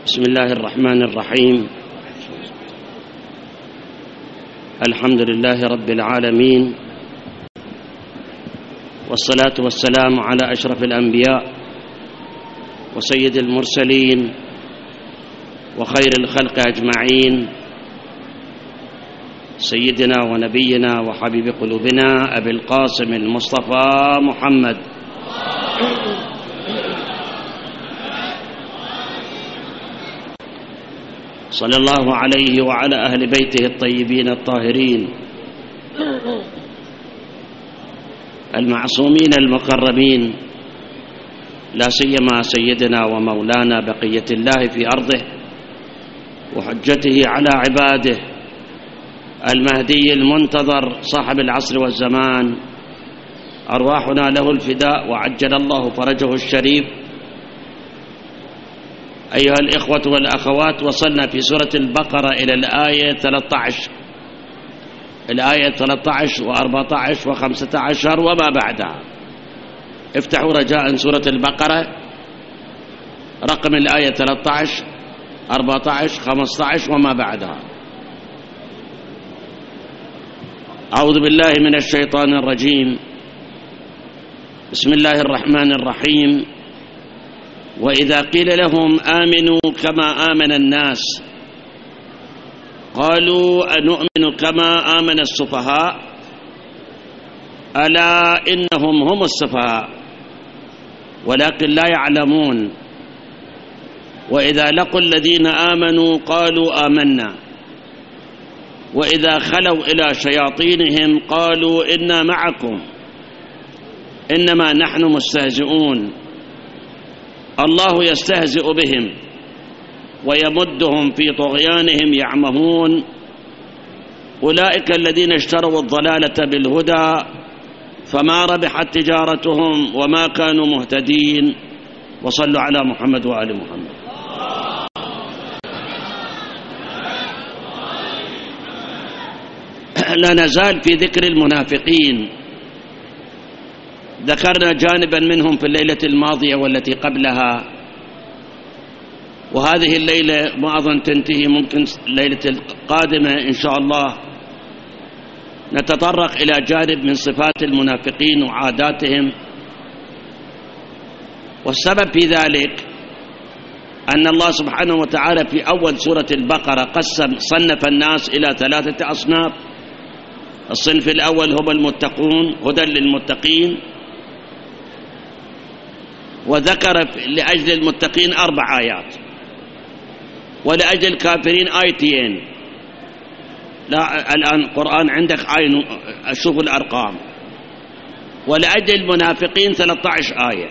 بسم الله الرحمن الرحيم. الحمد لله رب العالمين، والصلاة والسلام على أشرف الأنبياء وسيد المرسلين وخير الخلق أجمعين، سيدنا ونبينا وحبيب قلوبنا أبي القاسم المصطفى محمد صلى الله عليه وعلى أهل بيته الطيبين الطاهرين المعصومين المقربين، لا سيما سيدنا ومولانا بقية الله في أرضه وحجته على عباده المهدي المنتظر صاحب العصر والزمان، أرواحنا له الفداء وعجل الله فرجه الشريف. أيها الإخوة والأخوات، وصلنا في سورة البقرة إلى الآية 13، الآية 13 و14 و15 وما بعدها. افتحوا رجاء سورة البقرة رقم الآية 13 14 15 وما بعدها. أعوذ بالله من الشيطان الرجيم. بسم الله الرحمن الرحيم. وإذا قيل لهم آمنوا كما آمن الناس قالوا أنؤمن كما آمن السفهاء ألا إنهم هم السفهاء ولكن لا يعلمون. وإذا لقوا الذين آمنوا قالوا آمنا وإذا خلوا إلى شياطينهم قالوا إنا معكم إنما نحن مستهزئون. الله يستهزئ بهم ويمدهم في طغيانهم يعمهون. أولئك الذين اشتروا الضلالة بالهدى فما ربحت تجارتهم وما كانوا مهتدين. وصلوا على محمد وآل محمد. لا نزال في ذكر المنافقين. ذكرنا جانبا منهم في الليلة الماضية والتي قبلها، وهذه الليلة ما أظن تنتهي، ممكن الليلة القادمة إن شاء الله نتطرق إلى جانب من صفات المنافقين وعاداتهم. والسبب في ذلك أن الله سبحانه وتعالى في أول سورة البقرة صنف الناس إلى 3 أصناف. الصنف الأول هم المتقون، هدى للمتقين، وذكر لأجل المتقين 4 آيات، ولأجل الكافرين آيتين. لا الآن القرآن عندك عين، أشوف الأرقام. ولأجل المنافقين 13 آية.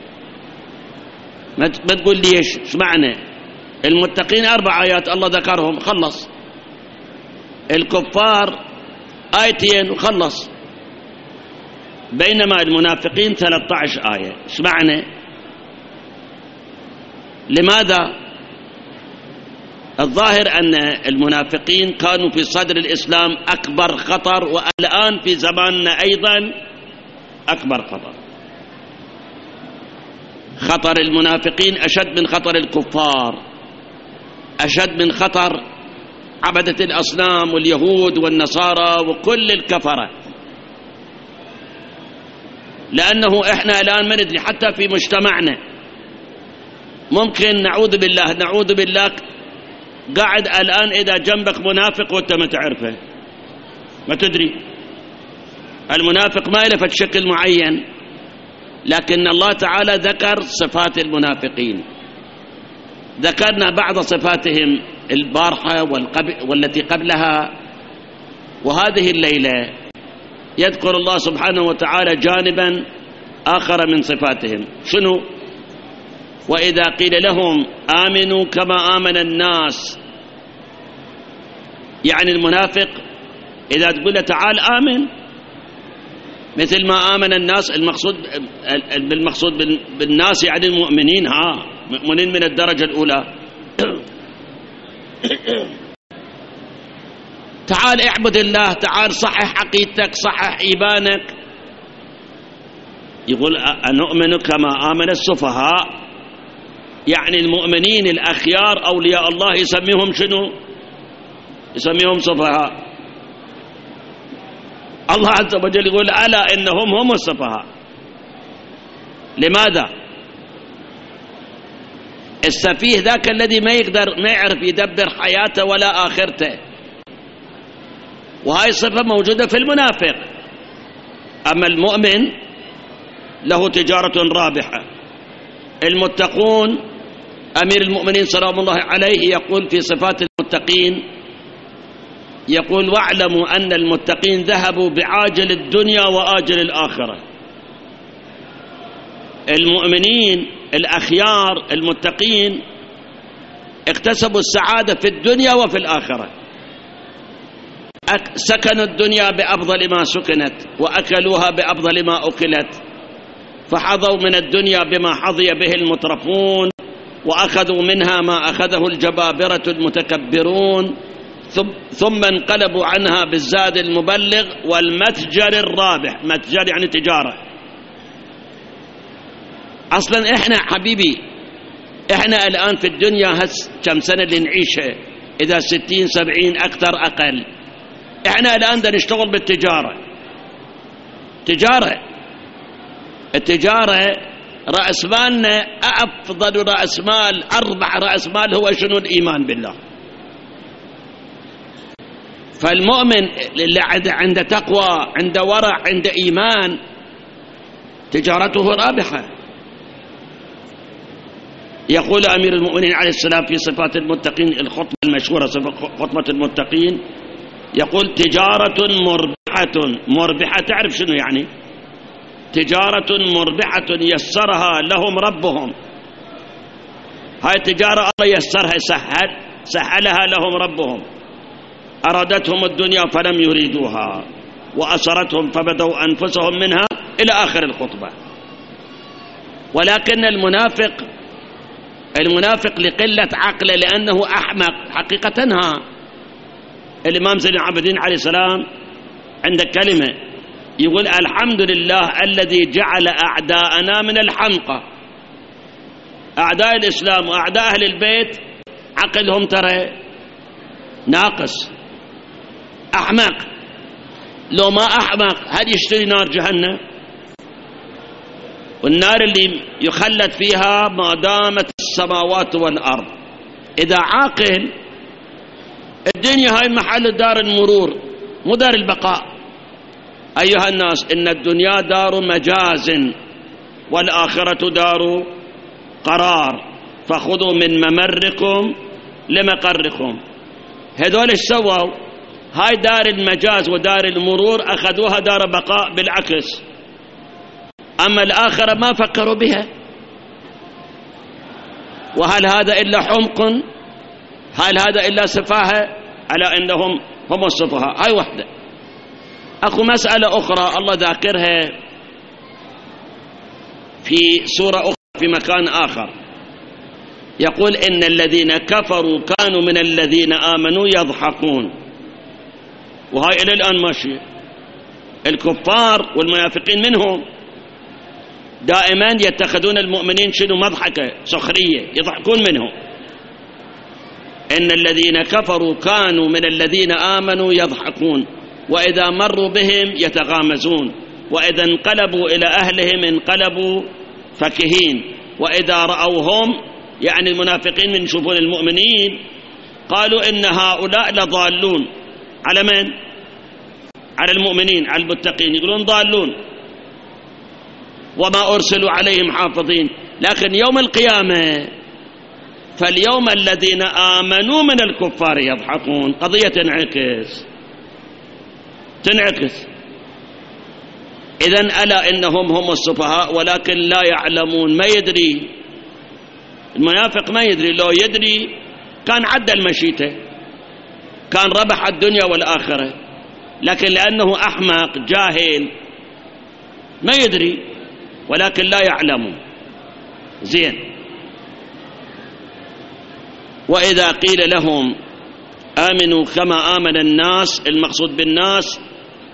ما تقول لي إيش معنى المتقين 4 آيات الله ذكرهم خلص، الكفار 2 وخلص، بينما المنافقين 13 آية. إيش معنى؟ لماذا؟ الظاهر أن المنافقين كانوا في صدر الإسلام أكبر خطر، والآن في زماننا أيضا أكبر خطر. خطر المنافقين أشد من خطر الكفار، أشد من خطر عبدة الأصنام واليهود والنصارى وكل الكفرة، لأنه إحنا الآن ما ندري حتى في مجتمعنا ممكن نعوذ بالله قاعد الآن إذا جنبك منافق وأنت ما تعرفه، ما تدري. المنافق ما يلفت شكل معين، لكن الله تعالى ذكر صفات المنافقين. ذكرنا بعض صفاتهم البارحة والتي قبلها، وهذه الليلة يذكر الله سبحانه وتعالى جانبا آخر من صفاتهم. شنو؟ وإذا قيل لهم آمنوا كما آمن الناس، يعني المنافق إذا تقول له تعال آمن مثل ما آمن الناس، بالمقصود بالناس يعني المؤمنين، مؤمنين من الدرجة الأولى. تعال اعبد الله، تعال صحح عقيدتك، صحح إيمانك. يقول أنؤمن كما آمن السفهاء، يعني المؤمنين الأخيار أولياء الله يسميهم شنو؟ يسميهم سفهاء. الله عز وجل يقول ألا إنهم هم السفهاء. لماذا؟ السفيه ذاك الذي ما يعرف يدبر حياته ولا آخرته، وهاي صفة موجودة في المنافق. أما المؤمن له تجارة رابحة. المتقون، أمير المؤمنين سلام الله عليه يقول في صفات المتقين، يقول واعلموا أن المتقين ذهبوا بعاجل الدنيا وآجل الآخرة. المؤمنين الأخيار المتقين اكتسبوا السعادة في الدنيا وفي الآخرة، سكنوا الدنيا بأفضل ما سكنت وأكلوها بأفضل ما أكلت، فحظوا من الدنيا بما حظي به المترفون، وأخذوا منها ما أخذه الجبابرة المتكبرون، ثم انقلبوا عنها بالزاد المبلغ والمتجر الرابح. متجر يعني تجارة. أصلا إحنا حبيبي، إحنا الآن في الدنيا كم سنة اللي نعيشها، إذا 60 70 أكثر أقل، إحنا الآن دا نشتغل بالتجارة. التجارة رأس مالنا أفضل رأس مال، أربع رأس مال هو شنو؟ الإيمان بالله. فالمؤمن اللي عنده تقوى، عنده ورع، عنده إيمان، تجارته رابحة. يقول أمير المؤمنين عليه السلام في صفات المتقين، الخطبة المشهورة خطبة المتقين، يقول تجارة مربحة. تعرف شنو يعني؟ تجارة مربحة يسرها لهم ربهم. هاي التجارة الله يسرها، سهلها لهم ربهم. أرادتهم الدنيا فلم يريدوها، وأسرتهم فبدوا أنفسهم منها، إلى آخر الخطبة. ولكن المنافق لقلة عقله، لأنه أحمق حقيقتها. الإمام زين العابدين عليه السلام عنده كلمة يقول الحمد لله الذي جعل أعداءنا من الحمقى. أعداء الإسلام وأعداء أهل البيت عقلهم ترى ناقص، أحمق. لو ما أحمق هل يشتري نار جهنم؟ والنار اللي يخلد فيها ما دامت السماوات والأرض. إذا عاقل، الدنيا هاي محل دار المرور مو دار البقاء. أيها الناس، إن الدنيا دار مجاز والآخرة دار قرار، فخذوا من ممركم لمقركم. هذول ايش سووا؟ هاي دار المجاز ودار المرور أخذوها دار بقاء بالعكس. أما الآخرة ما فكروا بها. وهل هذا إلا حمق؟ هل هذا إلا سفاهة؟ على أنهم هم السفهاء. هاي وحدة. أخو مسألة أخرى الله ذاكرها في سورة أخرى في مكان آخر، يقول إن الذين كفروا كانوا من الذين آمنوا يضحكون. وهاي إلى الآن ماشية. الكفار والمنافقين منهم دائما يتخذون المؤمنين شنو؟ مضحكة، سخرية، يضحكون منهم. إن الذين كفروا كانوا من الذين آمنوا يضحكون، وإذا مروا بهم يتغامزون، وإذا انقلبوا إلى أهلهم انقلبوا فكهين، وإذا رأوهم يعني المنافقين من يشوفون المؤمنين قالوا إن هؤلاء لضالون. على من؟ على المؤمنين، على المتقين، يقولون ضالون وما أرسلوا عليهم حافظين. لكن يوم القيامة فاليوم الذين آمنوا من الكفار يضحكون. قضية تنعكس. إذن ألا إنهم هم السفهاء ولكن لا يعلمون. ما يدري المنافق، ما يدري. لو يدري كان عدى المشيته، كان ربح الدنيا والآخرة، لكن لأنه أحمق جاهل ما يدري، ولكن لا يعلم. زين. وإذا قيل لهم آمنوا كما آمن الناس، المقصود بالناس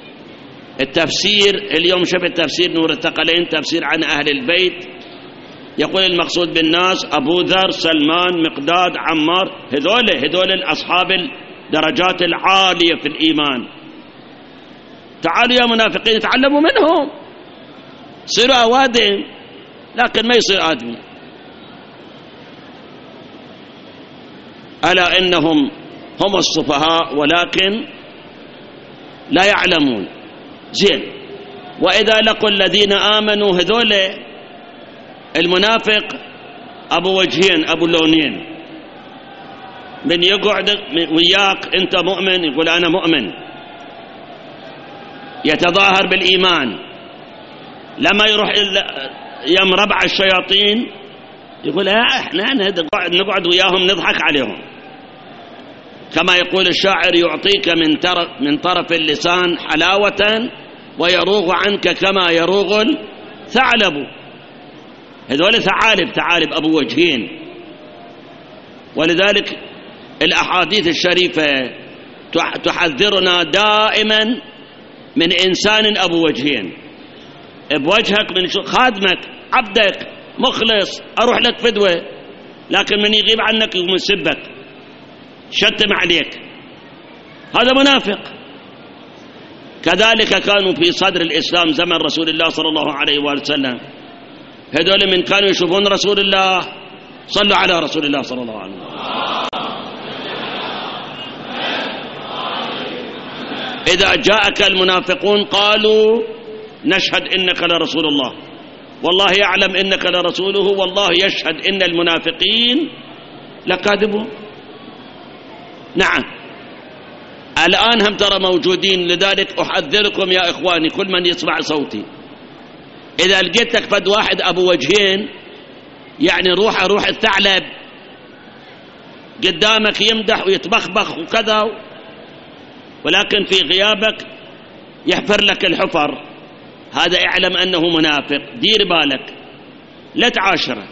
التفسير. اليوم شفت تفسير نور الثقلين، تفسير عن أهل البيت، يقول المقصود بالناس أبو ذر، سلمان، مقداد، عمار، هذول الأصحاب الدرجات العالية في الإيمان. تعالوا يا منافقين تعلموا منهم، صيروا أوادم، لكن ما يصير آدمي. ألا إنهم هم السفهاء ولكن لا يعلمون. زين، وإذا لقوا الذين آمنوا، هذول المنافق أبو وجهين أبو لونين، من يقعد وياك أنت مؤمن يقول أنا مؤمن، يتظاهر بالإيمان، لما يروح يم ربع الشياطين يقول احنا نقعد وياهم نضحك عليهم. كما يقول الشاعر تعطيك من طرف اللسان حلاوة ويروغ عنك كما يروغ الثعلب. هذول ثعالب أبو وجهين. ولذلك الأحاديث الشريفة تحذرنا دائما من إنسان أبو وجهين، بوجهك من خادمك عبدك مخلص أروح لك فدوة، لكن من يغيب عنك ومسبك شتم عليك، هذا منافق. كذلك كانوا في صدر الإسلام زمن رسول الله صلى الله عليه وآله وسلم، هذول من كانوا يشوفون رسول الله صلوا على رسول الله صلى الله عليه وسلم. إذا جاءك المنافقون قالوا نشهد إنك لرسول الله، والله يعلم إنك لرسوله، والله يشهد إن المنافقين لكاذبون. نعم، الآن هم ترى موجودين. لذلك أحذركم يا إخواني، كل من يسمع صوتي، إذا لقيتك فد واحد أبو وجهين، يعني روح الثعلب قدامك يمدح ويتبخبخ وكذا، ولكن في غيابك يحفر لك الحفر، هذا اعلم أنه منافق. دير بالك، لا تعاشره،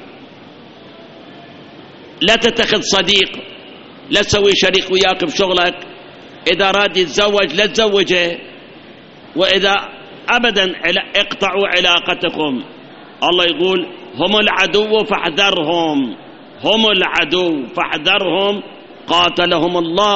لا تتخذ صديق، لا تسوي شريك وياك بشغلك. إذا راد يتزوج لا تزوجه، وإذا أبدا اقطعوا علاقتكم. الله يقول هم العدو فاحذرهم، هم العدو فاحذرهم، قاتلهم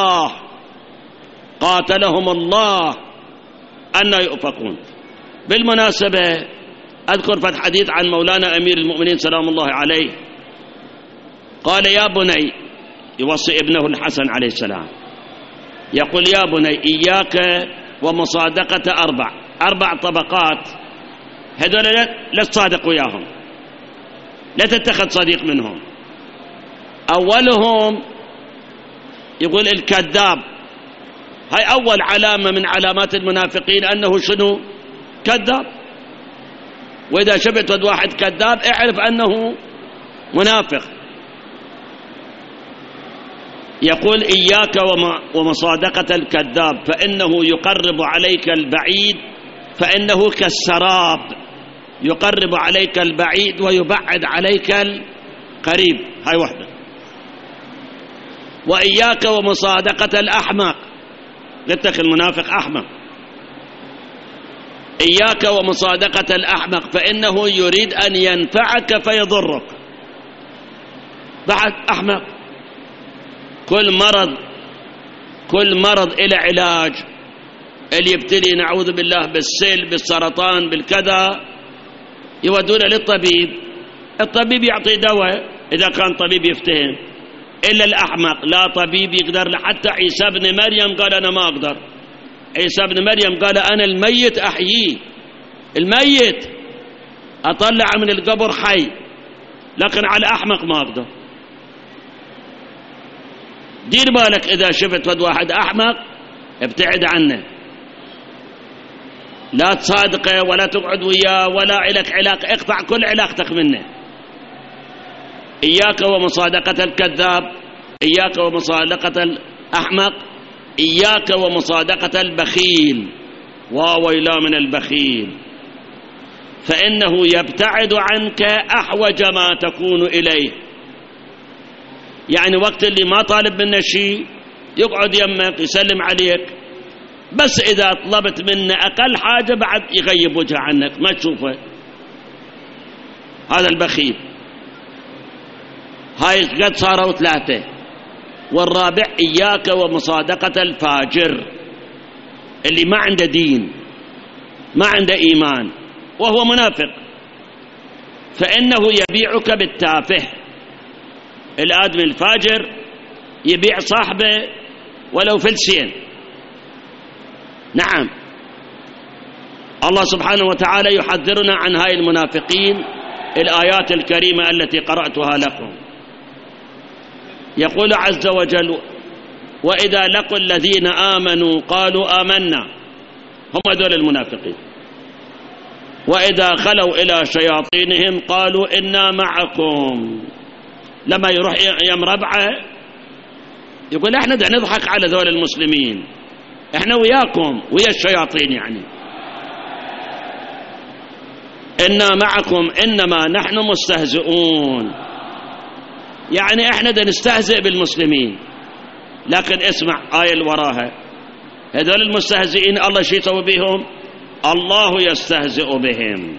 الله أن يؤفكون. بالمناسبة أذكر فد حديث عن مولانا أمير المؤمنين سلام الله عليه، قال يا بني، يوصي ابنه الحسن عليه السلام، يقول يا بني إياك ومصادقة أربع طبقات، هذول لا تصادق وياهم، لا تتخذ صديق منهم. أولهم يقول الكذاب، هاي أول علامة من علامات المنافقين، أنه شنو؟ كذاب. وإذا شفت واحد كذاب اعرف أنه منافق. يقول إياك ومصادقة الكذاب فإنه يقرب عليك البعيد، فإنه كالسراب يقرب عليك البعيد ويبعد عليك القريب. هاي واحدة. وإياك ومصادقة الأحمق، قلت لك المنافق أحمق. إياك ومصادقة الأحمق فإنه يريد أن ينفعك فيضرك. بعد أحمق. كل مرض إلى علاج. اللي يبتلي نعوذ بالله بالسل، بالسرطان، بالكذا، يودونه للطبيب، الطبيب يعطي دواء إذا كان طبيب يفتهم. إلا الأحمق لا طبيب يقدر. حتى عيسى بن مريم قال أنا ما أقدر. عيسى بن مريم قال أنا الميت أحييه، الميت أطلع من القبر حي، لكن على أحمق ما أقدر. دير بالك، إذا شفت فد واحد أحمق ابتعد عنه، لا تصادقه ولا تقعد وياه ولا لك علاقة، اقطع كل علاقتك منه. إياك ومصادقة الكذاب، إياك ومصادقة الأحمق، إياك ومصادقة البخيل، وويلا من البخيل، فإنه يبتعد عنك أحوج ما تكون إليه. يعني وقت اللي ما طالب منه شيء يقعد يمك يسلم عليك، بس إذا طلبت منه أقل حاجة بعد يغيب وجهه عنك ما تشوفه. هذا البخيل. هاي قد صاروا 3. والرابع إياك ومصادقة الفاجر اللي ما عنده دين ما عنده إيمان وهو منافق، فإنه يبيعك بالتافه. الآدمي الفاجر يبيع صاحبه ولو فلسين. نعم، الله سبحانه وتعالى يحذرنا عن هاي المنافقين. الآيات الكريمة التي قرأتها لكم يقول عز وجل: وإذا لقوا الذين آمنوا قالوا آمنا، هم دول المنافقين. وإذا خلوا إلى شياطينهم قالوا إنا معكم. لما يروح يم ربعه يقول احنا دا نضحك على ذول المسلمين، احنا وياكم ويا الشياطين. يعني إنا معكم إنما نحن مستهزئون، يعني احنا دا نستهزئ بالمسلمين. لكن اسمع آية اللي وراها، هذول المستهزئين الله شو يسوي بهم؟ الله يستهزئ بهم.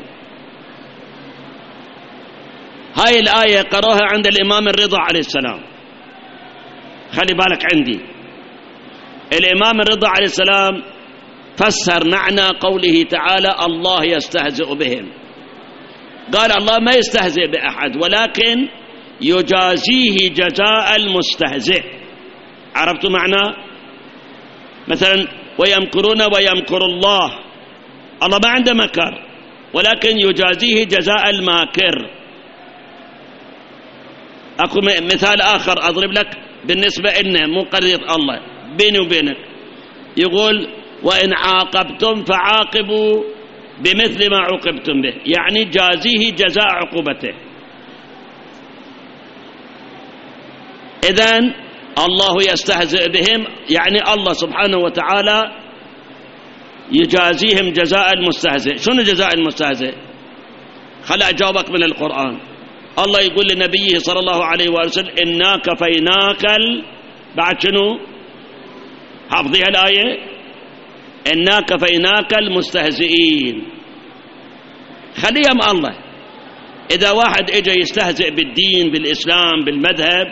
هاي الآية قرأها عند الإمام الرضا عليه السلام. خلي بالك عندي، الإمام الرضا عليه السلام فسر معنى قوله تعالى الله يستهزئ بهم. قال الله ما يستهزئ بأحد ولكن يجازيه جزاء المستهزئ. عرفتوا معناه؟ مثلا ويمكرون ويمكر الله، الله ما عنده مكر ولكن يجازيه جزاء الماكر. أكو مثال آخر أضرب لك بالنسبة إلنا، مو قضية الله، بيني وبينك. يقول وإن عاقبتم فعاقبوا بمثل ما عوقبتم به، يعني جازيه جزاء عقوبته. إذن الله يستهزئ بهم، يعني الله سبحانه وتعالى يجازيهم جزاء المستهزئ. شنو جزاء المستهزئ؟ خلأ أجاوبك من القرآن. الله يقول لنبيه صلى الله عليه وسلم إنا كفيناك بعد شنو؟ حافظيها الآية؟ إنا كفيناك المستهزئين. خليهم الله. إذا واحد إجا يستهزئ بالدين بالإسلام بالمذهب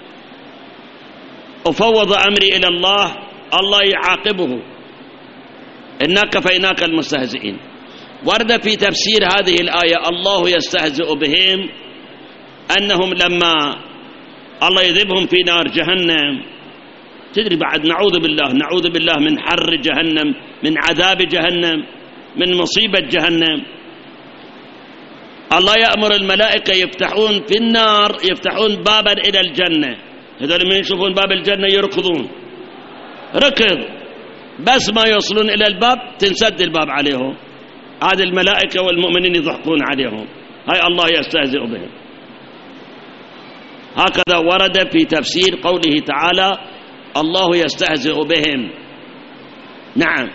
وفوض أمري إلى الله، الله يعاقبه. إنا كفيناك المستهزئين. ورد في تفسير هذه الآية الله يستهزئ بهم أنهم لما الله يذبهم في نار جهنم، تدري بعد نعوذ بالله من حر جهنم، من عذاب جهنم، من مصيبة جهنم، الله يأمر الملائكة يفتحون في النار، يفتحون بابا إلى الجنة. هذول من يشوفون باب الجنة يركضون ركض، بس ما يوصلون إلى الباب تنسد الباب عليهم. هذه الملائكة والمؤمنين يضحكون عليهم. هاي الله يستهزئ بهم. هكذا ورد في تفسير قوله تعالى الله يستهزئ بهم. نعم،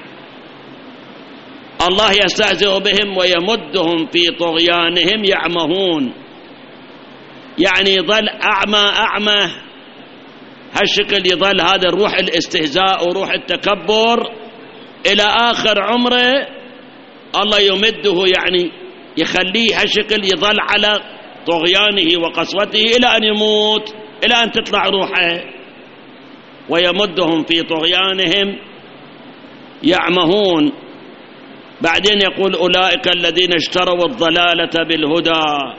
الله يستهزئ بهم ويمدهم في طغيانهم يعمهون، يعني يظل أعمى هالشكل، يظل هذا الروح الاستهزاء وروح التكبر إلى آخر عمره. الله يمده، يعني يخليه هالشكل يظل على طغيانه وقسوته إلى أن يموت، إلى أن تطلع روحه. ويمدهم في طغيانهم يعمهون. بعدين يقول أولئك الذين اشتروا الضلالة بالهدى.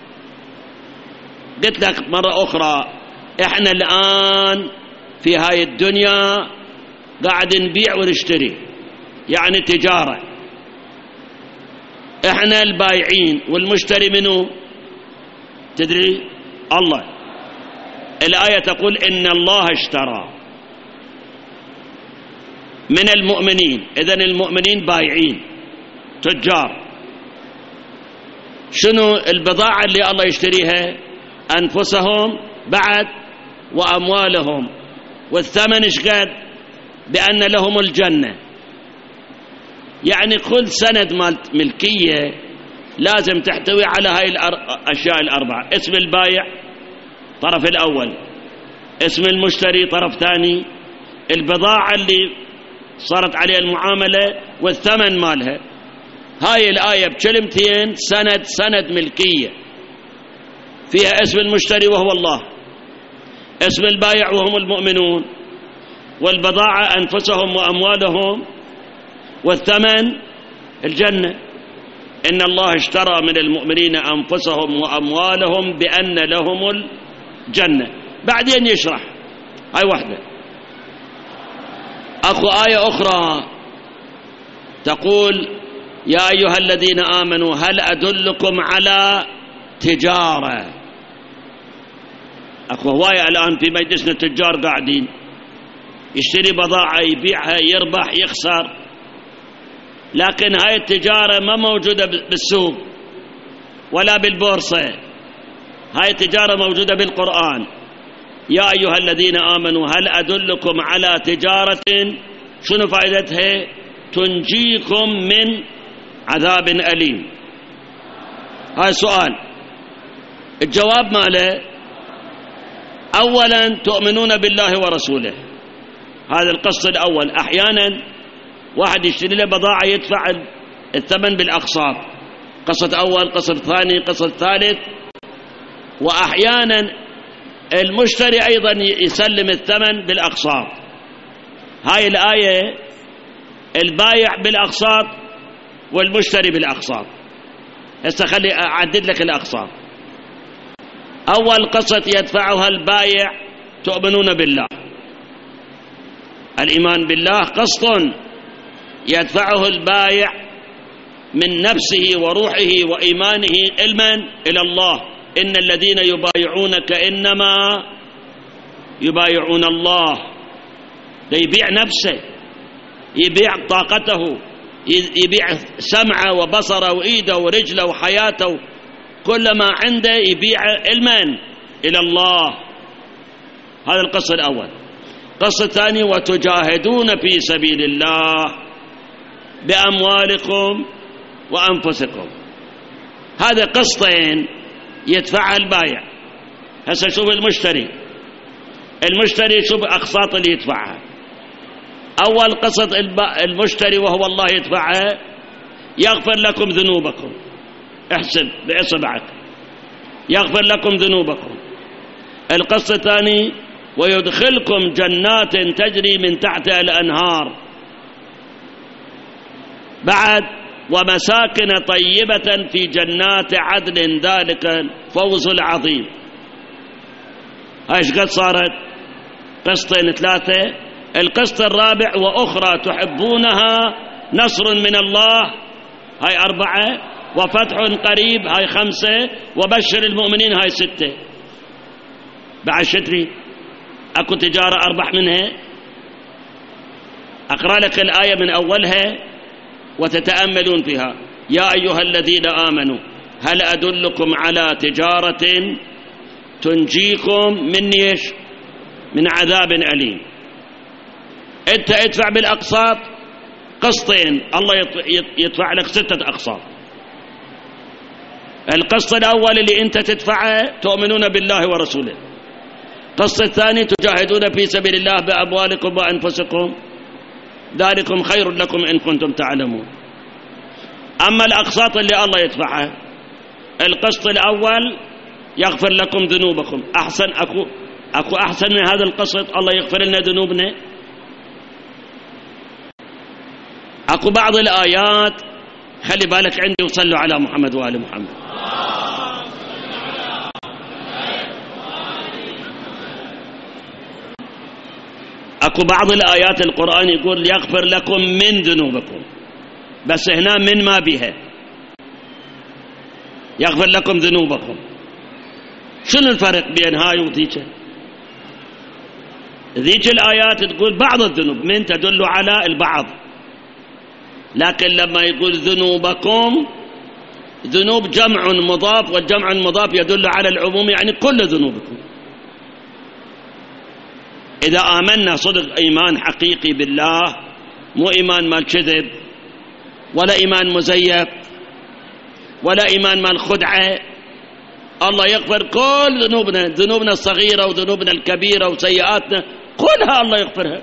قلت لك مرة أخرى إحنا الآن في هاي الدنيا قاعد نبيع ونشتري، يعني تجارة. إحنا البايعين والمشتري منه تدري الله. الآية تقول إن الله اشترى من المؤمنين. إذن المؤمنين بايعين تجار. شنو البضاعة اللي الله يشتريها؟ أنفسهم بعد وأموالهم. والثمن إشقد؟ بأن لهم الجنة. يعني كل سند ملكية لازم تحتوي على هاي الأشياء الأربعة: اسم البايع طرف الأول، اسم المشتري طرف ثاني، البضاعة اللي صارت عليها المعاملة، والثمن مالها. هاي الآية بكلمتين سند ملكية، فيها اسم المشتري وهو الله، اسم البايع وهم المؤمنون، والبضاعة أنفسهم وأموالهم، والثمن الجنة. إن الله اشترى من المؤمنين أنفسهم وأموالهم بأن لهم الجنة. بعدين يشرح هاي واحدة. أخو آية أخرى تقول: يا أيها الذين آمنوا هل أدلكم على تجارة. أخو هواية الآن في مجلسنا التجار قاعدين يشتري بضاعة يبيعها يربح يخسر، لكن هاي التجارة ما موجودة بالسوق ولا بالبورصة، هاي التجارة موجودة بالقرآن. يا أيها الذين آمنوا هل أدلكم على تجارة، شنو فائدتها؟ تنجيكم من عذاب أليم. هاي سؤال، الجواب ماله: أولا تؤمنون بالله ورسوله، هذا القسط الأول. أحيانا واحد يشتري له بضاعة يدفع الثمن بالأقساط، قسط أول، قسط ثاني، قسط ثالث، وأحيانا المشتري أيضا يسلم الثمن بالأقساط. هاي الآية البايع بالأقساط والمشتري بالأقساط. هسه خلي أعدد لك الأقساط. أول قسط يدفعها البايع: تؤمنون بالله. الإيمان بالله قسط يدفعه البايع من نفسه وروحه وإيمانه علما إلى الله. إن الذين يبايعونك إنما يبايعون الله. يبيع نفسه، يبيع طاقته، يبيع سمعه وبصره وإيده ورجله وحياته، كل ما عنده يبيع علما إلى الله. هذا القسط الأول. القسط الثاني: وتجاهدون في سبيل الله بأموالكم وأنفسكم. هذا قسطين يدفعها البايع. هسه شوف المشتري شوف أقساط اللي يدفعها. أول قسط المشتري وهو الله يدفعها: يغفر لكم ذنوبكم. احسب بإصبعك، يغفر لكم ذنوبكم. القسط الثاني: ويدخلكم جنات تجري من تحتها الأنهار. بعد: ومساكن طيبة في جنات عدن ذلك الفوز العظيم. ايش قد صارت؟ قسطين ثلاثة. القسط الرابع: وأخرى تحبونها نصر من الله. هاي أربعة. وفتح قريب. هاي خمسة. وبشر المؤمنين. هاي ستة. بعد شتري أكو تجارة أربح منها. أقرأ لك الآية من أولها وتتأملون فيها. يا أيها الذين آمنوا هل أدلكم على تجارة تنجيكم من ايش؟ من عذاب أليم. انت ادفع بالأقساط قسطين، الله يدفع لك 6 أقساط. القسط الأول اللي انت تدفعه: تؤمنون بالله ورسوله. القسط الثاني: تجاهدون في سبيل الله بأموالكم وأنفسكم، ذلكم خير لكم إن كنتم تعلمون. أما الأقساط اللي الله يدفعها: القسط الأول: يغفر لكم ذنوبكم. أحسن أكو أحسن من هذا القسط؟ الله يغفر لنا ذنوبنا. أكو بعض الآيات خلي بالك عندي، وصلوا على محمد وآل محمد. أكو بعض الآيات القرآن يقول يغفر لكم من ذنوبكم، بس هنا من ما بها، يغفر لكم ذنوبكم. شنو الفرق بين هاي وذيك؟ ذيك الآيات تقول بعض الذنوب، من تدل على البعض، لكن لما يقول ذنوبكم، ذنوب جمع مضاف، والجمع المضاف يدل على العموم، يعني كل ذنوبكم. إذا آمنا صدق إيمان حقيقي بالله، مو إيمان مال كذب، ولا إيمان مزيف، ولا إيمان مال خدعة، الله يغفر كل ذنوبنا، ذنوبنا الصغيرة وذنوبنا الكبيرة وسيئاتنا كلها الله يغفرها.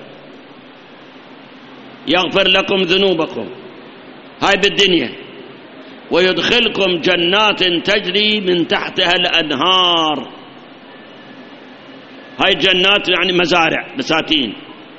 يغفر لكم ذنوبكم، هاي بالدنيا، ويدخلكم جنات تجري من تحتها الأنهار. هاي الجنات يعني مزارع بساتين،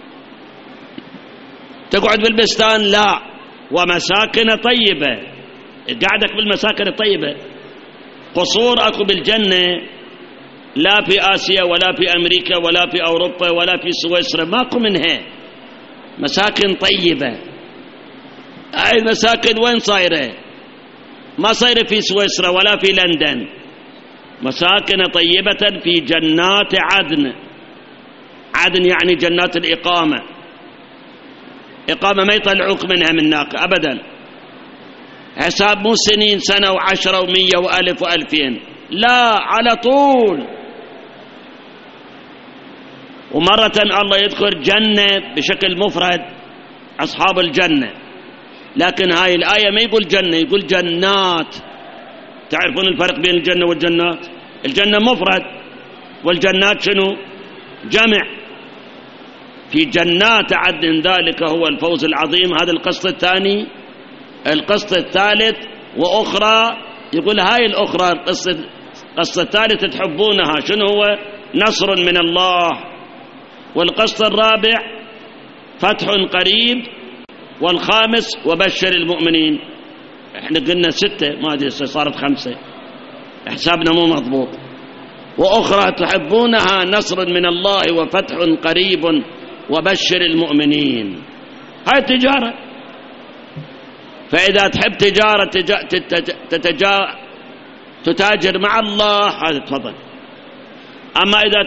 تقعد بالبستان لا، ومساكن طيبة، قعدك بالمساكن الطيبة. قصور أكو بالجنة لا في آسيا ولا في أمريكا ولا في أوروبا ولا في سويسرا، ماكو منها مساكن طيبة. هاي المساكن وين صايرة؟ ما صايرة في سويسرا ولا في لندن، مساكن طيبة في جنات عدن. عدن يعني جنات الإقامة، إقامة ما يطلعوك منها من ناقة أبدا، حساب مو سنين، سنة و10 و100 و1000 و2000، لا، على طول. ومرة الله يذكر جنة بشكل مفرد، أصحاب الجنة، لكن هاي الآية ما يقول جنة، يقول جنات. تعرفون الفرق بين الجنة والجنات؟ الجنة مفرد والجنات شنو؟ جمع. في جنات عدن ذلك هو الفوز العظيم. هذا القسط الثاني. القسط الثالث وأخرى، يقول هاي الأخرى القسط الثالث تحبونها، شنو هو؟ نصر من الله. والقسط الرابع فتح قريب. والخامس وبشر المؤمنين. احنا قلنا 6، ما ادري صارت 5، حسابنا مو مضبوط. وأخرى تحبونها نصر من الله وفتح قريب وبشر المؤمنين. هاي تجارة. فإذا تحب تجارة تتاجر مع الله، هذا تفضل. أما إذا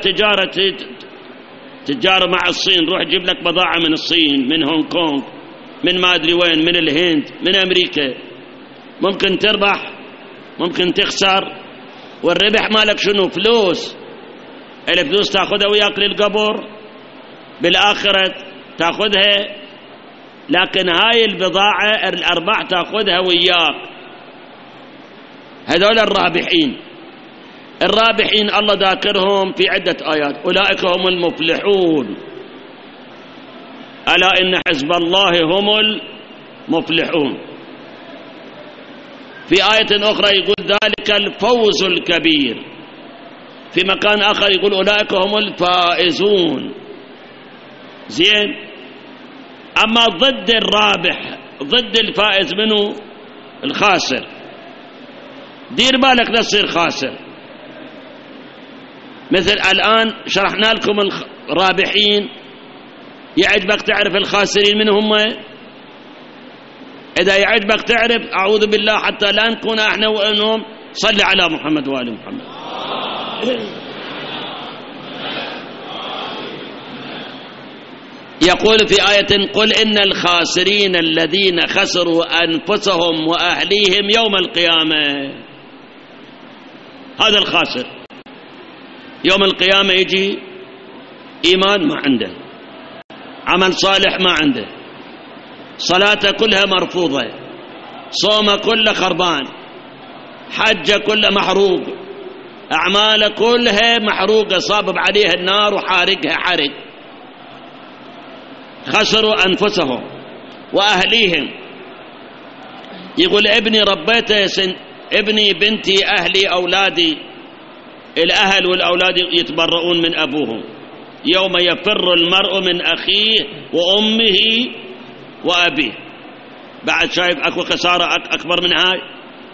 تجارة مع الصين، روح جيب لك بضاعة من الصين، من هونغ كونغ، من ما أدري وين، من الهند، من أمريكا، ممكن تربح ممكن تخسر، والربح مالك شنو؟ فلوس. الفلوس تأخذها وياك للقبر، بالآخرة تأخذها، لكن هاي البضاعة الأرباح تأخذها وياك. هذول الرابحين. الرابحين الله ذاكرهم في عدة آيات، أولئك هم المفلحون، ألا إن حزب الله هم المفلحون. في آية أخرى يقول ذلك الفوز الكبير. في مكان آخر يقول أولئك هم الفائزون. زين. أما ضد الرابح، ضد الفائز منه الخاسر. دير بالك لا تصير خاسر. مثل الآن شرحنا لكم الرابحين، يعجبك تعرف الخاسرين من هم؟ إذا يعجبك تعرف، أعوذ بالله حتى لا نكون احنا وانهم. صل على محمد وآل محمد. يقول في آية قل إن الخاسرين الذين خسروا أنفسهم وأهليهم يوم القيامة. هذا الخاسر يوم القيامة يجي إيمان ما عنده، عمل صالح ما عنده، صلاته كلها مرفوضة، صومه كله خربان، حجه كله محروق، أعماله كلها محروقة، صابب عليها النار وحارقها حرق. خسروا أنفسهم وأهليهم. يقول ابني ربيته، ابني بنتي أهلي أولادي. الأهل والأولاد يتبرؤون من أبوهم. يوم يفر المرء من أخيه وأمه وأبيه. بعد شايف أكو خسارة أكبر من هاي؟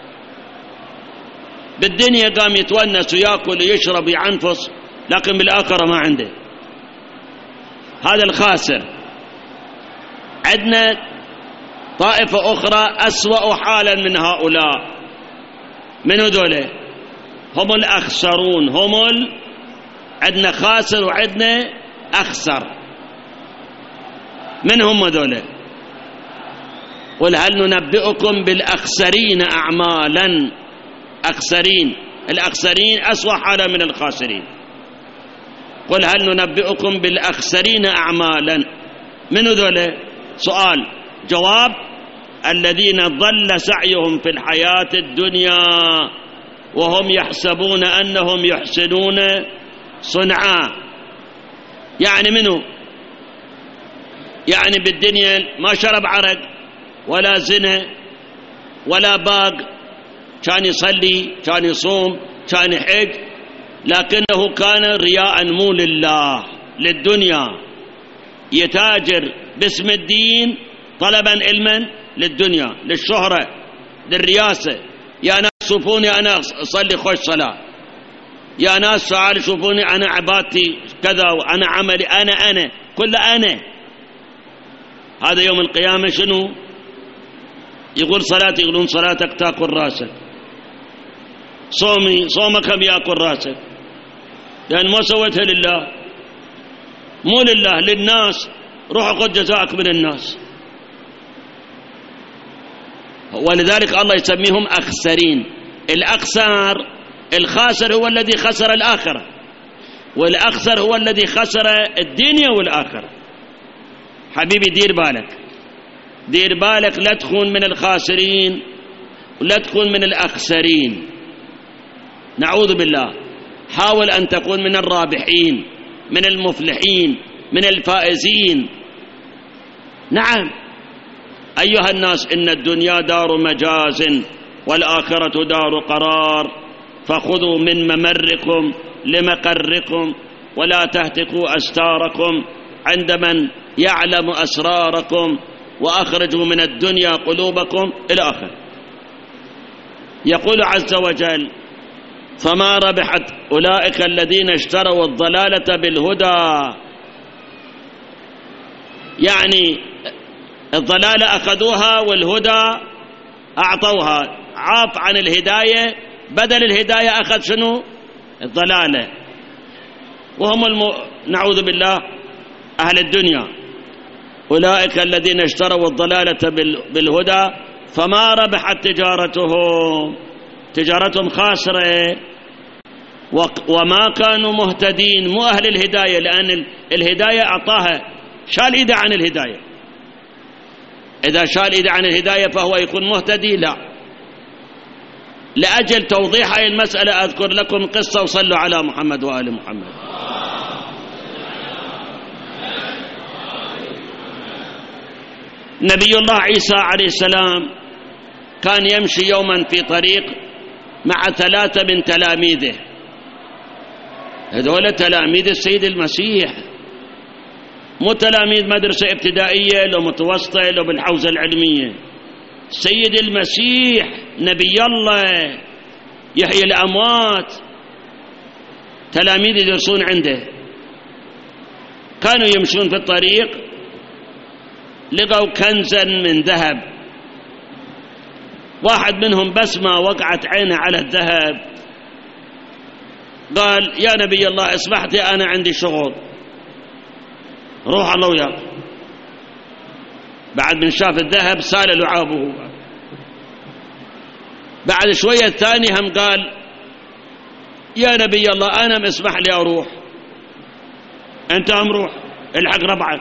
بالدنيا قام يتونس ويأكل ويشرب ويعنفص، لكن بالآخرة ما عنده. هذا الخاسر. عندنا طائفة أخرى أسوأ حالا من هؤلاء. من هذول؟ هم الأخسرون. عندنا خاسر وعندنا أخسر. من هم هذول؟ قل هل ننبئكم بالأخسرين أعمالا. أخسرين. الأخسرين أسوأ حالا من الخاسرين. قل هل ننبئكم بالأخسرين أعمالا. من هذول؟ سؤال جواب: الذين ضل سعيهم في الحياة الدنيا وهم يحسبون أنهم يحسنون صنعا. يعني منه؟ يعني بالدنيا ما شرب عرق ولا زنا ولا باق، كان يصلي كان يصوم كان يحج، لكنه كان رياء مو لله، للدنيا، يتاجر باسم الدين طلبا علما للدنيا، للشهرة، للرياسة. يا ناس شوفوني أنا أصلي خوش صلاة، يا ناس تعالوا شوفوني أنا عبادتي كذا وأنا عملي أنا كل أنا. هذا يوم القيامة شنو يقول؟ صلاتي، يقولون صلاتك تأكل راسك، صومك بيأكل راسك، لأن ما سويتها لله، مو لله، للناس. روح خذ جزاءك من الناس. ولذلك الله يسميهم أخسرين. الأخسر الخاسر هو الذي خسر الآخرة، والأخسر هو الذي خسر الدنيا والآخرة. حبيبي دير بالك، دير بالك، لا تكون من الخاسرين ولا تكون من الأخسرين، نعوذ بالله. حاول أن تكون من الرابحين، من المفلحين، من الفائزين. نعم أيها الناس، إن الدنيا دار مجاز والآخرة دار قرار، فخذوا من ممركم لمقركم ولا تهتكوا أستاركم عند من يعلم أسراركم، وأخرجوا من الدنيا قلوبكم إلى آخر. يقول عز وجل: فما ربحت أولئك الذين اشتروا الضلالة بالهدى. يعني الضلالة أخذوها والهدى أعطوها، عاف عن الهداية، بدل الهداية أخذ شنو؟ الضلالة. وهم نعوذ بالله أهل الدنيا. أولئك الذين اشتروا الضلالة بالهدى فما ربحت تجارتهم خاسرة، وما كانوا مهتدين، مو أهل الهداية، لأن الهداية أعطاها، شال إيده عن الهداية. إذا شال إيده عن الهداية فهو يكون مهتدي؟ لا. لأجل توضيح هذه المسألة أذكر لكم قصة، وصلوا على محمد وآل محمد. نبي الله عيسى عليه السلام كان يمشي يوما في طريق مع 3 من تلاميذه، هذول تلاميذ السيد المسيح، مو تلاميذ مدرسة ابتدائية لو متوسطة لو بالحوزة العلمية. السيد المسيح نبي الله يحيي الأموات، تلاميذ يدرسون عنده. كانوا يمشون في الطريق، لقوا كنزا من ذهب. واحد منهم بس ما وقعت عينه على الذهب قال: يا نبي الله اسمحت، أنا عندي شغل، روح الله وياك. بعد من شاف الذهب سال لعابه. بعد شوية الثاني هم قال: يا نبي الله أنا مسمح لي أروح. أنت هم روح، الحق ربعك.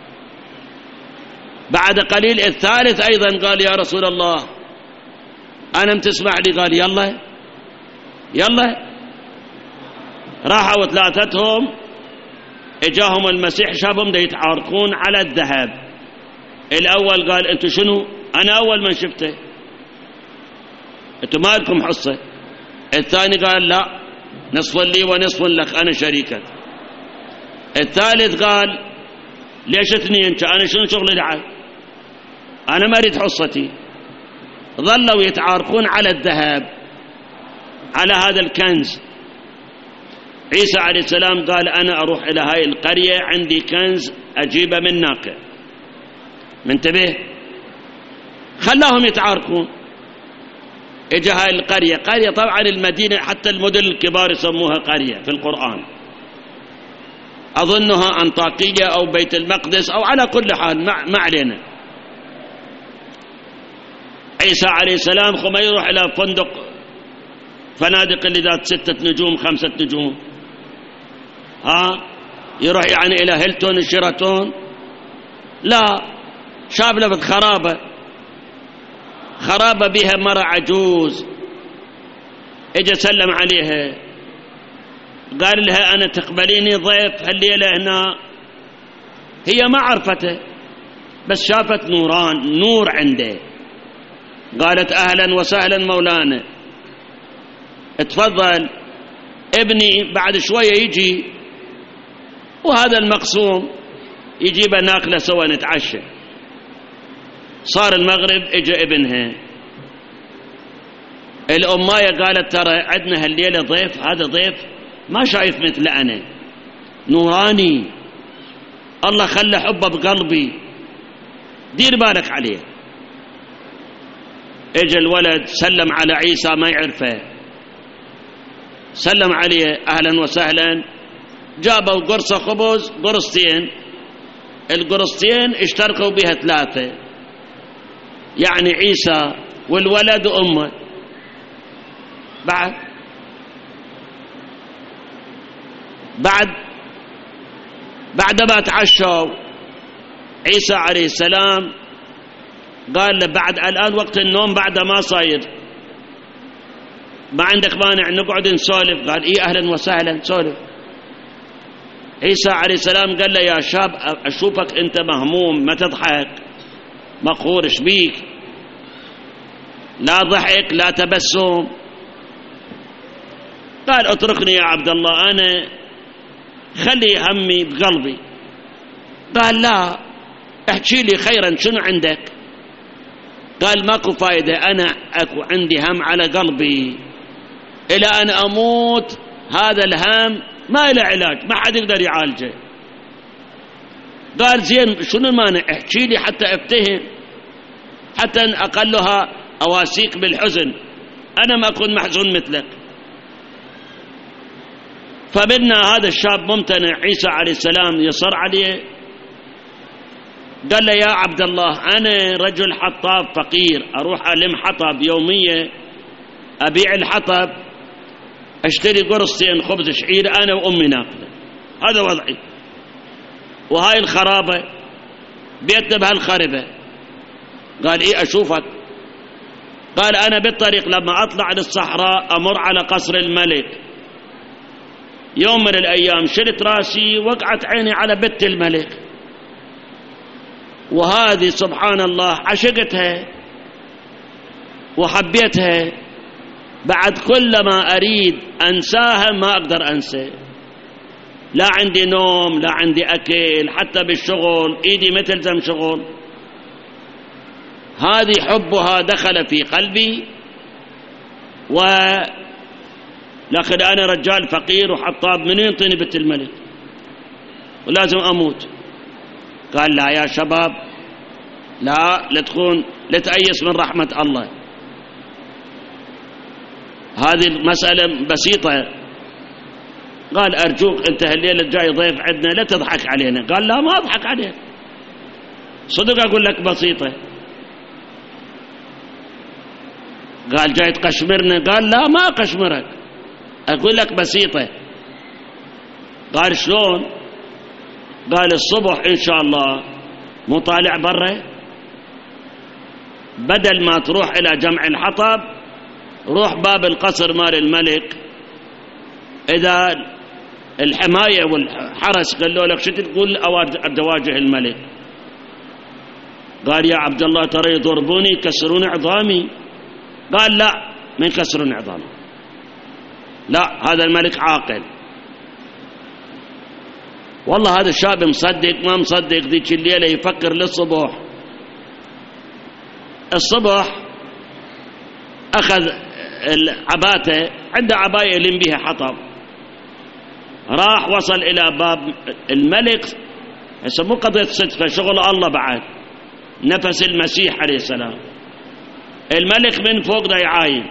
بعد قليل الثالث أيضا قال: يا رسول الله أنا متسمع لي. قال: يلا يلا. راحوا 3 اجاهم المسيح، شافهم دا يتعاركون على الذهب. الأول قال: أنتوا شنو؟ أنا أول من شفته، أنتوا ما لكم حصة. الثاني قال: لا، نصف لي ونصف لك، أنا شريكك. الثالث قال: ليش 2 أنت؟ أنا شنو شغلي لعب؟ أنا ما أريد حصتي. ظلوا يتعاركون على الذهب، على هذا الكنز. عيسى عليه السلام قال: أنا أروح إلى هاي القرية، عندي كنز أجيبه من ناقة. منتبه، خلاهم يتعاركون. اجى هاي القرية، قرية طبعا المدينة حتى المدن الكبار يسموها قرية في القرآن، أظنها أنطاكية أو بيت المقدس أو على كل حال ما علينا. عيسى عليه السلام خما يروح إلى فنادق اللي ذات 6 نجوم 5 نجوم، يروح يعني إلى هيلتون الشيراتون؟ لا، شاف لفت خرابة بها مرة عجوز. اجى سلم عليها، قال لها: أنا تقبليني ضيف هالليلة هنا؟ هي ما عرفته، بس شافت نور عنده. قالت: أهلا وسهلا مولانا، اتفضل. ابني بعد شوية يجي وهذا المقسوم يجيب ناكله سوا نتعشى. صار المغرب اجى ابنها، الأماية قالت ترى عندنا هالليلة ضيف، هذا ضيف ما شايف مثل أنا، نوراني، الله خلى حبه بقلبي، دير بالك عليه. اجى الولد سلم على عيسى ما يعرفه، سلم عليه أهلا وسهلا، جابوا قرصة خبز قرصتين، القرصتين اشتركوا بها 3، يعني عيسى والولد وأمه. بعد ما تعشوا عيسى عليه السلام قال له بعد الآن وقت النوم بعد ما صاير، ما عندك مانع نقعد نسولف؟ قال إيه أهلا وسهلا سولف. عيسى عليه السلام قال له يا شاب أشوفك أنت مهموم، ما تضحك، مقهور، ايش بيك؟ لا ضحك لا تبسم. قال اتركني يا عبد الله، أنا خلي همي بقلبي. قال لا احكي لي خيرا، شنو عندك؟ قال ماكو فايدة، أنا أكو عندي هم على قلبي إلى أن أموت، هذا الهم ما له علاج، ما حد يقدر يعالجه. قال زين شنو المانع؟ احكي لي حتى افتهم، حتى أقلها أواسيك بالحزن، أنا ما أكون محزون مثلك. فمنا هذا الشاب ممتنع، عيسى عليه السلام يصر عليه، قال له يا عبد الله أنا رجل حطاب فقير، أروح ألم حطب يومية، أبيع الحطب، أشتري قرصتين خبز شعير أنا وأمي ناكله، هذا وضعي، وهاي الخرابة بيتنا بهالخربة. قال إيه أشوفك؟ قال أنا بالطريق لما أطلع للصحراء أمر على قصر الملك، يوم من الأيام شلت راسي وقعت عيني على بنت الملك، وهذه سبحان الله عشقتها وحبيتها، بعد كل ما أريد أنساها ما أقدر أنسى، لا عندي نوم لا عندي أكل، حتى بالشغل إيدي ما تلزم شغل، هذه حبها دخل في قلبي، لكن أنا رجال فقير وحطاب، من ينطيني بنت الملك ولازم أموت. قال لا يا شباب، لا تكون لا تأيس من رحمة الله، هذه المسألة بسيطة. قال أرجوك أنت هالليلة الجاي ضيف عندنا لا تضحك علينا. قال لا ما أضحك عليك، صدق أقول لك بسيطة. قال جاي تقشمرنا؟ قال لا ما أقشمرك، أقول لك بسيطة. قال شلون؟ قال الصبح إن شاء الله مطالع برا، بدل ما تروح إلى جمع الحطب روح باب القصر مال الملك، إذا الحماية والحرس قالوا لك شو تقول أواجه الملك. قال يا عبد الله ترى يضربوني يكسرون عظامي. قال لا ما يكسرون عظامي، لا هذا الملك عاقل. والله هذا الشاب مصدق ما مصدق، ذيك الليلة يفكر للصبح. الصبح أخذ عباته، عنده عباية يلم بها حطب، راح وصل إلى باب الملك. هسه مو قضية صدفة، شغل الله بعد، نفس المسيح عليه السلام. الملك من فوق دا يعاين،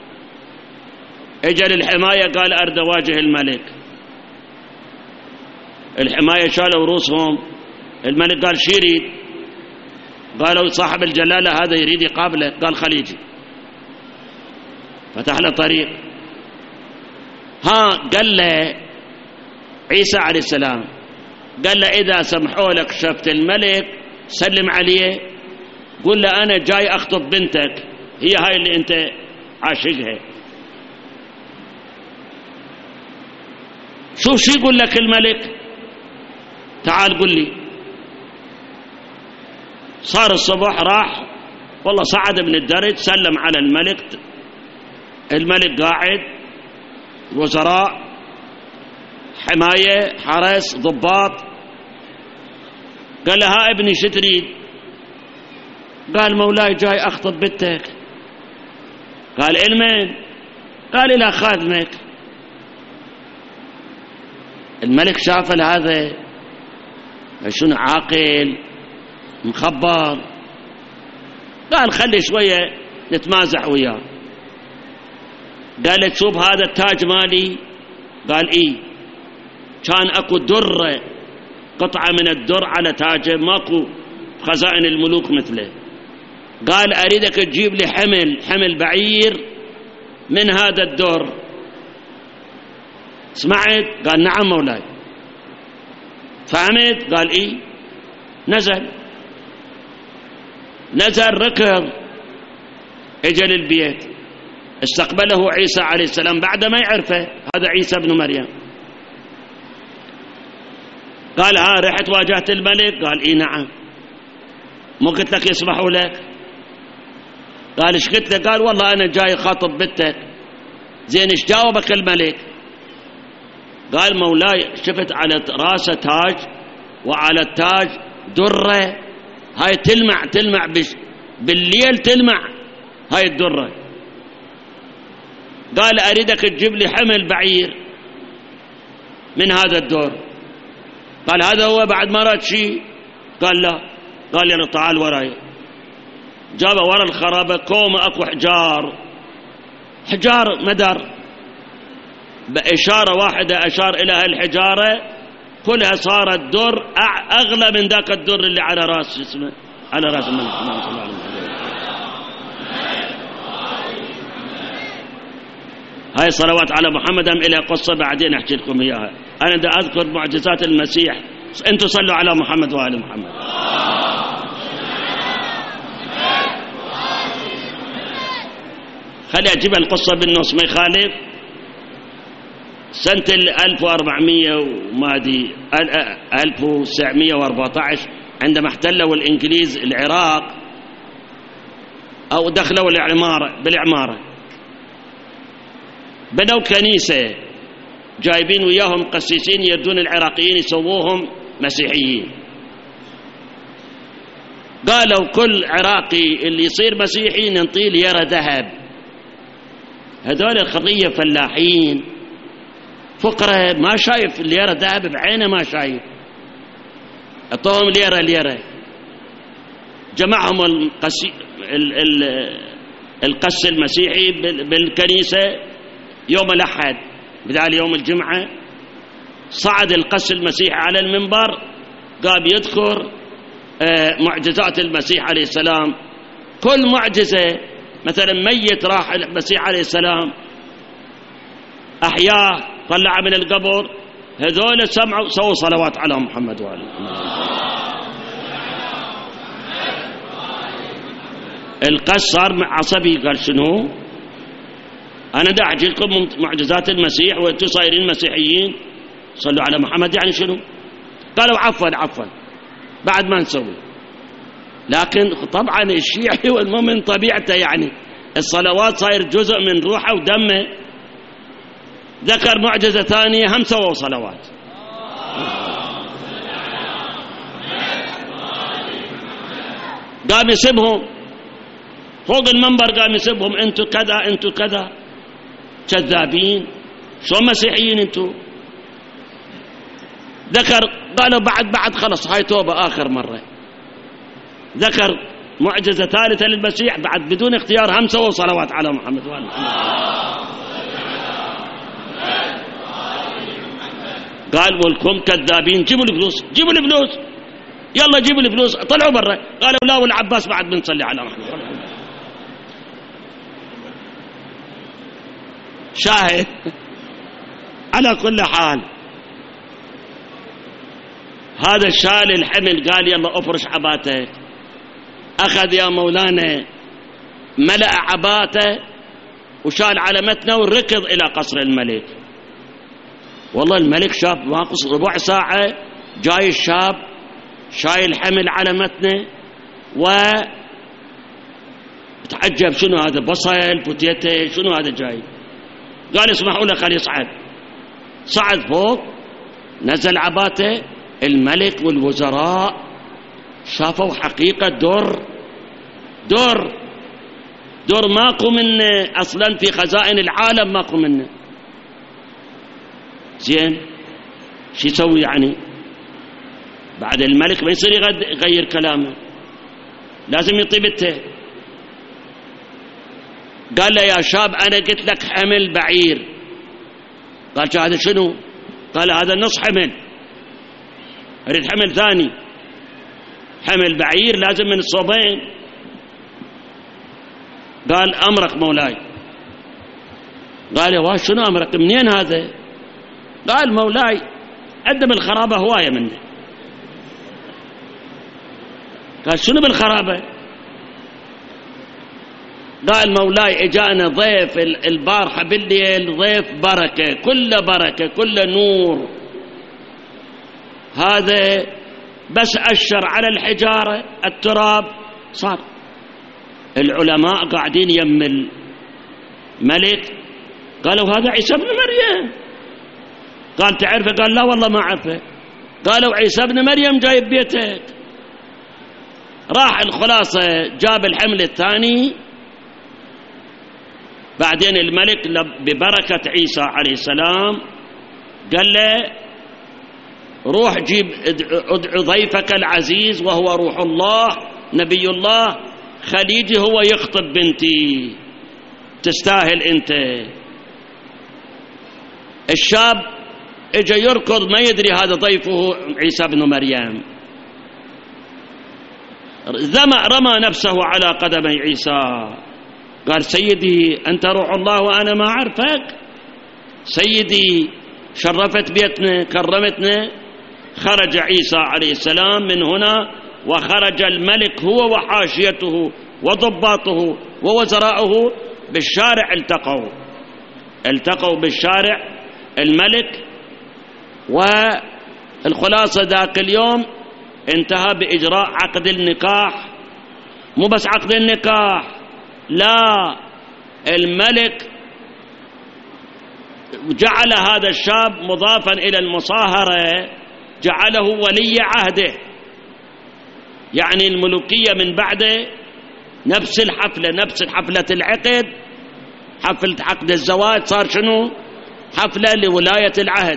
اجى للحماية قال أرد أواجه الملك. الحماية شالوا رؤوسهم، الملك قال شي يريد؟ قالوا صاحب الجلالة هذا يريد يقابله. قال خليجي، فتح له طريق. قال له عيسى عليه السلام، قال له إذا سمحوا لك شفت الملك سلم عليه، قل له أنا جاي أخطب بنتك، هي هاي اللي أنت عاشقها. شوف شو يقول لك الملك، تعال قل لي. صار الصبح راح والله صعد من الدرج سلم على الملك. الملك قاعد، الوزراء حماية، حرس، ضباط. قال له ها ابني شو تريد؟ قال مولاي جاي أخطب بنتك. قال المن؟ قال إلى خادمك. الملك شاف هذا شنو عاقل مخبر، قال خلي شوية نتمازح وياه. قال له شوف هذا التاج مالي؟ قال إيه. كان أكو درة، قطعة من الدر على تاجه، ماكو خزائن الملوك مثله. قال أريدك تجيب لي حمل بعير من هذا الدر. سمعت؟ قال نعم مولاي. فهمت؟ قال إيه. نزل ركض، اجى للبيت، استقبله عيسى عليه السلام بعد ما يعرفه هذا عيسى ابن مريم. قال ها رحت واجهت الملك؟ قال اي نعم. مو قلت لك يسمحوا لك؟ قال ايش قلت له؟ قال والله انا جاي خاطب بنتك. زين ايش جاوبك الملك؟ قال مولاي شفت على راسه تاج وعلى التاج دره، هاي تلمع بالليل تلمع هاي الدره. قال اريدك تجيب لي حمل بعير من هذا الدور. قال هذا هو بعد ما راد شيء؟ قال لا. قال يلا تعال وراي. جاب ورا الخرابة كوم اكو حجار مدار، بإشارة واحدة أشار إلى هالحجارة كلها صارت در أغلى من ذاك الدر اللي على راس اسمه، على راس الملك صلى الله عليه وسلم. هاي صلوات على محمد. إلى قصة بعدين أحكي لكم إياها. أنا دا أذكر معجزات المسيح، أنتم صلوا على محمد وآل محمد. خلي أجيب القصة بالنص ما يخالف. سنة 1914 عندما احتلوا الإنجليز العراق أو دخلوا بالعمارة، بنوا كنيسة، جايبين وياهم قسيسين يردون العراقيين يسووهم مسيحيين. قالوا كل عراقي اللي يصير مسيحي ننطيه ليرة ذهب. هذول الخطية فلاحين فقرة، ما شايف ليرة ذهب بعينه، ما شايف. اعطوهم ليرة. جمعهم القس المسيحي بالكنيسة يوم الأحد، بدال يوم الجمعة. صعد القس المسيحي على المنبر، قام يذكر معجزات المسيح عليه السلام. كل معجزة، مثلا ميت راح المسيح عليه السلام أحياه، طلع من القبر. هذول سمعوا سووا صلوات على محمد وآله. القس صار عصبي، قال شنو؟ أنا دا أحكي لكم معجزات المسيح وأنتم صايرين مسيحيين، صلوا على محمد يعني شنو؟ قالوا عفوا بعد ما نسوي. لكن طبعا الشيعي والمؤمن طبيعته يعني الصلوات صاير جزء من روحه ودمه. ذكر معجزة ثانية، هم سووا صلوات. قام يسبهم فوق المنبر، قام يسبهم انتوا كذا انتوا كذا، كذابين، شو مسيحيين انتوا. ذكر قالوا بعد خلص هاي توبة آخر مرة. ذكر معجزة ثالثة للمسيح، بعد بدون اختيار هم سووا صلوات على محمد وآل محمد. قال ولكم كذابين، جيبوا الفلوس يلا جيبوا الفلوس، طلعوا برا. قالوا لا والعباس بعد بنصلي على محمد. شاهد. على كل حال هذا شال الحمل، قال يلا افرش عباتك. اخذ يا مولانا ملأ عباته وشال على متنه وركض الى قصر الملك. والله الملك شاف ناقص ربع ساعة جاي الشاب شايل حمل على متنه، وتعجب شنو هذا، بصل بوتيته، شنو هذا جاي. قال اسمحوا له خليه يصعد. صعد فوق نزل عباته. الملك والوزراء شافوا حقيقة دور ماكو منه أصلا في خزائن العالم، ماكو منه. زين شو يسوي يعني؟ بعد الملك ما يصير يغير كلامه، لازم يطيبته. قال له يا شاب أنا قلت لك حمل بعير. قال هذا شنو؟ قال هذا نص حمل، أريد حمل ثاني. حمل بعير لازم من الصوبين. قال أمرك مولاي. قال يا شنو أمرك؟ منين هذا؟ قال مولاي عندنا بالخرابة هواية منه. قال شنو بالخرابة؟ قال مولاي اجانا ضيف البارحة بالليل، ضيف بركة، كله بركة، كله نور. هذا بس أشر على الحجارة التراب صار. العلماء قاعدين يم الملك قالوا هذا عيسى بن مريم. قال تعرفه؟ قال لا والله ما أعرفه. قالوا عيسى بن مريم جايب بيتك. راح الخلاصة جاب الحمل الثاني. بعدين الملك ببركة عيسى عليه السلام قال له روح جيب ادعو ضيفك العزيز وهو روح الله نبي الله خليجي هو يخطب بنتي، تستاهل انت. الشاب اجى يركض ما يدري هذا ضيفه عيسى بن مريم. رمى نفسه على قدمي عيسى. قال سيدي أنت روح الله وأنا ما أعرفك. سيدي شرفت بيتنا كرمتنا. خرج عيسى عليه السلام من هنا، وخرج الملك هو وحاشيته وضباطه ووزراؤه بالشارع. التقوا بالشارع الملك. والخلاصة ذاك اليوم انتهى بإجراء عقد النكاح. مو بس عقد النكاح، لا، الملك جعل هذا الشاب مضافا إلى المصاهرة، جعله ولي عهده. يعني الملوكية من بعده نفس حفلة العقد، حفلة عقد الزواج صار شنو؟ حفلة لولاية العهد.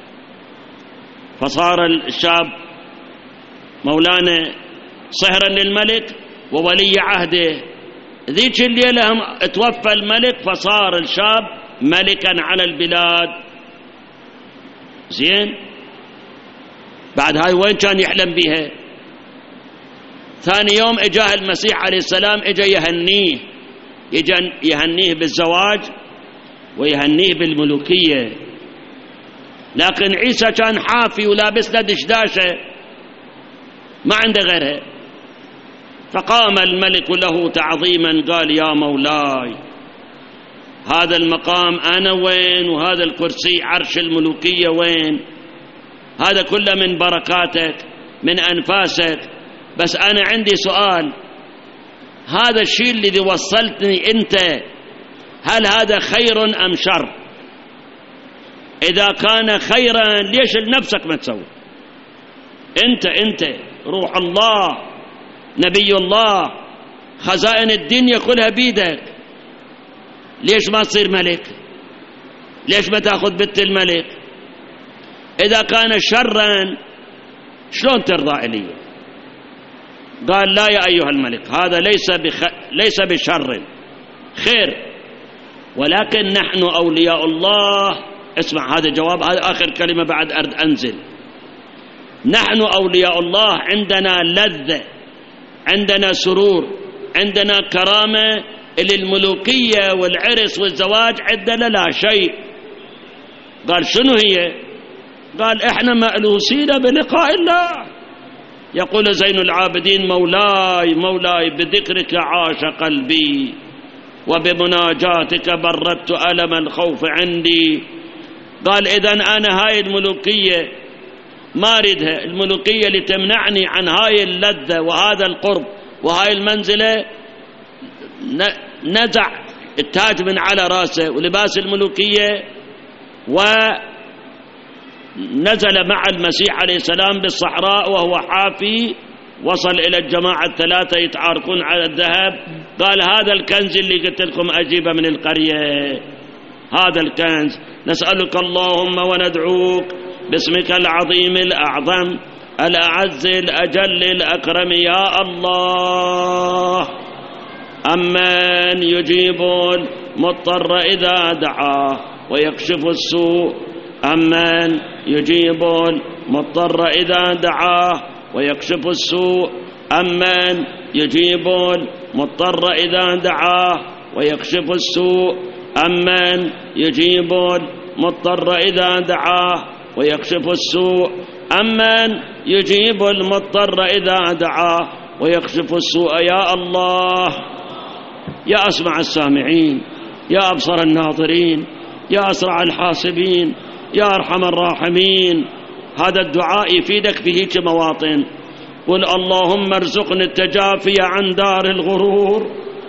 فصار الشاب مولانا صهرا للملك وولي عهده. ذيك الليلة توفى الملك، فصار الشاب ملكا على البلاد. زين بعد هاي وين كان يحلم بيها؟ ثاني يوم اجاه المسيح عليه السلام، اجى يهنيه بالزواج ويهنيه بالملوكية. لكن عيسى كان حافي ولابس له دشداشة ما عنده غيرها. فقام الملك له تعظيما قال يا مولاي هذا المقام أنا وين؟ وهذا الكرسي عرش الملوكية وين؟ هذا كله من بركاتك من أنفاسك. بس أنا عندي سؤال، هذا الشيء الذي وصلتني أنت هل هذا خير أم شر؟ إذا كان خيرا ليش لنفسك ما تسوي؟ أنت روح الله نبي الله خزائن الدنيا كلها بيدك، ليش ما تصير ملك؟ ليش ما تأخذ بنت الملك؟ إذا كان شرا شلون ترضى إلي؟ قال لا يا أيها الملك هذا ليس بشر، خير، ولكن نحن أولياء الله. اسمع هذا جواب، هذا آخر كلمة بعد أرد أنزل. نحن أولياء الله عندنا لذة، عندنا سرور، عندنا كرامة. للملوكية والعرس والزواج عندنا لا شيء. قال شنو هي؟ قال احنا مألوسين بلقاء الله. يقول زين العابدين مولاي مولاي بذكرك عاش قلبي وبمناجاتك بردت ألم الخوف عندي. قال إذن أنا هاي الملوكية ما أريدها، الملوكية اللي تمنعني عن هاي اللذة وهذا القرب وهاي المنزلة. نزع التاج من على راسه ولباس الملوكية ونزع نزل مع المسيح عليه السلام بالصحراء وهو حافي، وصل إلى الجماعة الثلاثة يتعاركون على الذهب، قال هذا الكنز اللي قلت لكم أجيبه من القرية، هذا الكنز. نسألك اللهم وندعوك باسمك العظيم الأعظم الأعز الأجل الأكرم يا الله، أمن يجيب المضطر إذا دعاه ويكشف السوء، أمن يجيب المضطر إذا دعاه ويكشف السوء، أمن يجيب المضطر إذا دعاه ويكشف السوء، أمن يجيب المضطر إذا دعاه ويكشف السوء، أمن يجيب المضطر إذا دعاه ويكشف السوء يا الله، يا أسمع السامعين، يا أبصر الناظرين، يا أسرع الحاسبين، يا أرحم الراحمين. هذا الدعاء يفيدك في هيك مواطن. قل اللهم ارزقنا التجافي عن دار الغرور،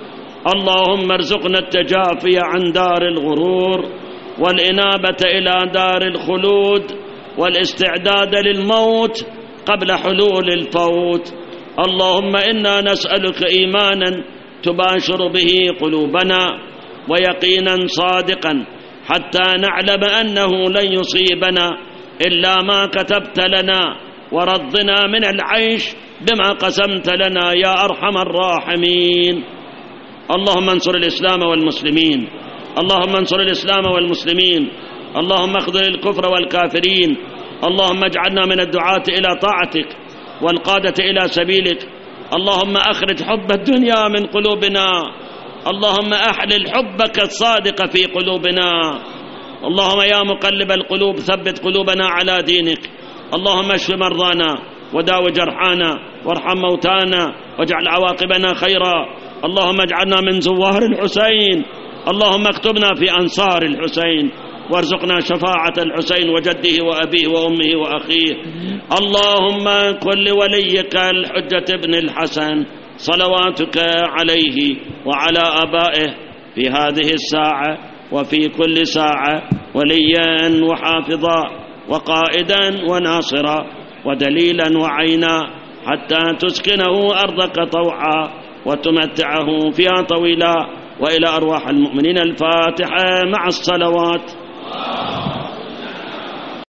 اللهم ارزقنا التجافي عن دار الغرور والإنابة إلى دار الخلود والاستعداد للموت قبل حلول الفوت. اللهم إنا نسألك إيمانا تباشر به قلوبنا ويقينا صادقا حتى نعلم أنه لن يصيبنا إلا ما كتبت لنا، ورضنا من العيش بما قسمت لنا يا أرحم الراحمين. اللهم انصر الإسلام والمسلمين، اللهم انصر الإسلام والمسلمين، اللهم اخذل الكفر والكافرين، اللهم اجعلنا من الدعاة إلى طاعتك والقادة إلى سبيلك. اللهم أخرج حب الدنيا من قلوبنا، اللهم أحلل حبك الصادق في قلوبنا. اللهم يا مقلب القلوب ثبت قلوبنا على دينك. اللهم اشف مرضانا وداو جرحانا وارحم موتانا واجعل عواقبنا خيرا. اللهم اجعلنا من زوار الحسين، اللهم اكتبنا في أنصار الحسين وارزقنا شفاعة الحسين وجده وأبيه وأمه وأخيه. اللهم كن لوليك الحجة ابن الحسن صلواتك عليه وعلى آبائه في هذه الساعة وفي كل ساعة وليا وحافظا وقائدا وناصرا ودليلا وعينا، حتى تسكنه أرضك طوعا وتمتعه فيها طويلا. وإلى أرواح المؤمنين الفاتحة مع الصلوات.